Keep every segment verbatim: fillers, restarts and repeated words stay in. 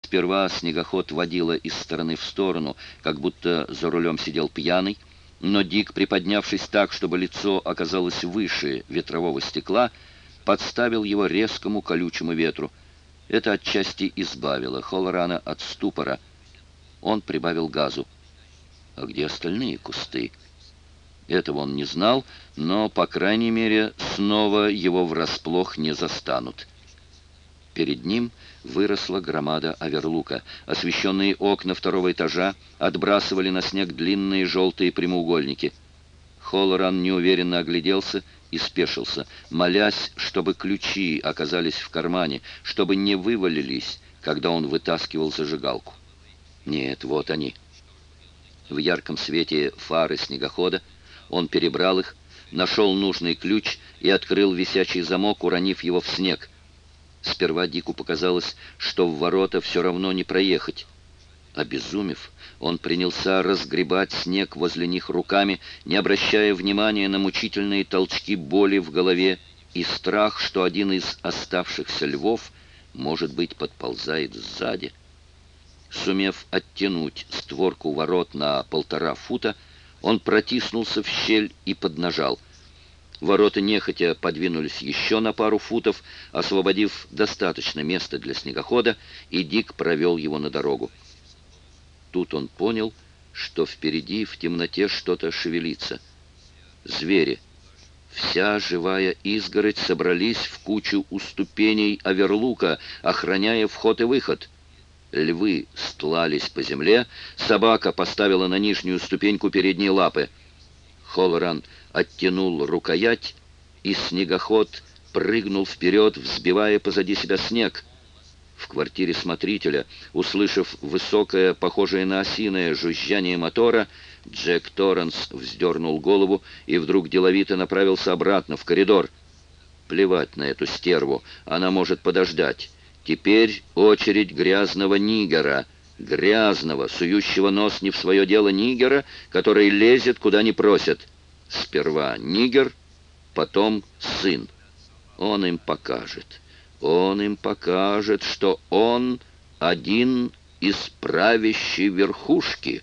Сперва снегоход водила из стороны в сторону, как будто за рулем сидел пьяный, но Дик, приподнявшись так, чтобы лицо оказалось выше ветрового стекла, подставил его резкому колючему ветру. Это отчасти избавило Холлорана от ступора. Он прибавил газу. А где остальные кусты? Этого он не знал, но, по крайней мере, снова его врасплох не застанут. Перед ним выросла громада Аверлука. Освещенные окна второго этажа отбрасывали на снег длинные желтые прямоугольники. Холлоран неуверенно огляделся и спешился, молясь, чтобы ключи оказались в кармане, чтобы не вывалились, когда он вытаскивал зажигалку. Нет, вот они. В ярком свете фары снегохода он перебрал их, нашел нужный ключ и открыл висячий замок, уронив его в снег. Сперва Дику показалось, что в ворота все равно не проехать. Обезумев, он принялся разгребать снег возле них руками, не обращая внимания на мучительные толчки боли в голове и страх, что один из оставшихся львов, может быть, подползает сзади. Сумев оттянуть створку ворот на полтора фута, он протиснулся в щель и поднажал. Ворота нехотя подвинулись еще на пару футов, освободив достаточно места для снегохода, и Дик провел его на дорогу. Тут он понял, что впереди в темноте что-то шевелится. Звери. Вся живая изгородь собрались в кучу у ступеней Аверлука, охраняя вход и выход. Львы стлались по земле, собака поставила на нижнюю ступеньку передние лапы. Холлоран оттянул рукоять, и снегоход прыгнул вперед, взбивая позади себя снег. В квартире смотрителя, услышав высокое, похожее на осиное жужжание мотора, Джек Торренс вздернул голову и вдруг деловито направился обратно в коридор. Плевать на эту стерву, она может подождать. Теперь очередь грязного нигера, грязного, сующего нос не в свое дело нигера, который лезет, куда не просят. Сперва нигер, потом сын. Он им покажет. Он им покажет, что он один из правящей верхушки.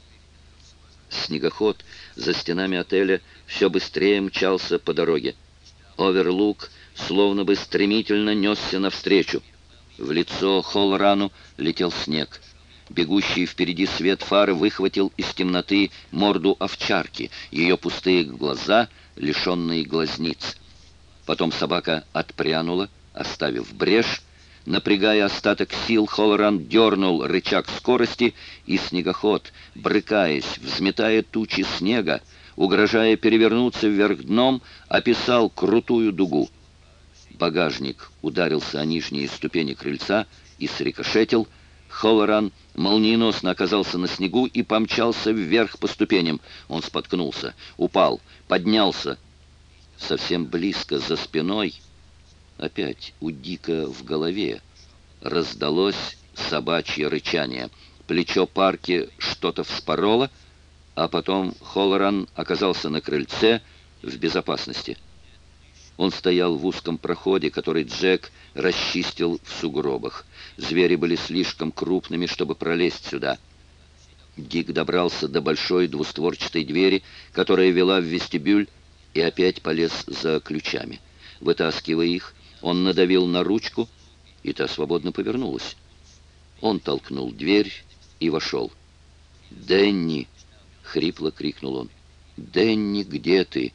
Снегоход за стенами отеля все быстрее мчался по дороге. Оверлук словно бы стремительно несся навстречу. В лицо Холлорану летел снег. Бегущий впереди свет фары выхватил из темноты морду овчарки, ее пустые глаза, лишенные глазниц. Потом собака отпрянула, оставив брешь. Напрягая остаток сил, Холлоран дернул рычаг скорости, и снегоход, брыкаясь, взметая тучи снега, угрожая перевернуться вверх дном, описал крутую дугу. Багажник ударился о нижние ступени крыльца и срикошетил. Холлоран молниеносно оказался на снегу и помчался вверх по ступеням. Он споткнулся, упал, поднялся. Совсем близко за спиной, опять у Дика в голове, раздалось собачье рычание. Плечо Парки что-то вспороло, а потом Холлоран оказался на крыльце в безопасности. Он стоял в узком проходе, который Джек расчистил в сугробах. Звери были слишком крупными, чтобы пролезть сюда. Дик добрался до большой двустворчатой двери, которая вела в вестибюль, и опять полез за ключами. Вытаскивая их, он надавил на ручку, и та свободно повернулась. Он толкнул дверь и вошел. «Дэнни!» — хрипло крикнул он. «Дэнни, где ты?»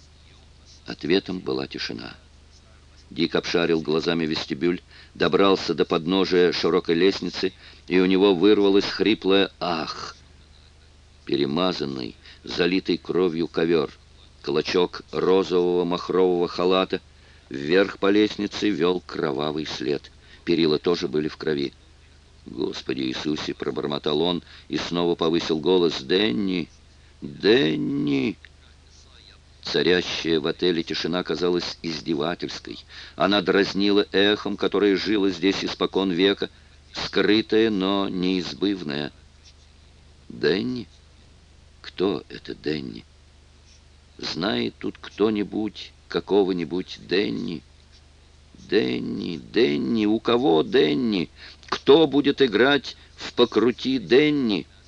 Ответом была тишина. Дик обшарил глазами вестибюль, добрался до подножия широкой лестницы, и у него вырвалось хриплое «ах!». Перемазанный, залитый кровью ковер, клочок розового махрового халата, вверх по лестнице вел кровавый след. Перила тоже были в крови. «Господи Иисусе!» — пробормотал он и снова повысил голос. «Дэнни! Дэнни!» Царящая в отеле тишина казалась издевательской. Она дразнила эхом, которое жило здесь испокон века, скрытое, но неизбывное. «Дэнни? Кто это Дэнни? Знает тут кто-нибудь какого-нибудь Дэнни? Дэнни, Дэнни, у кого Дэнни? Кто будет играть в «Покрути Денни»?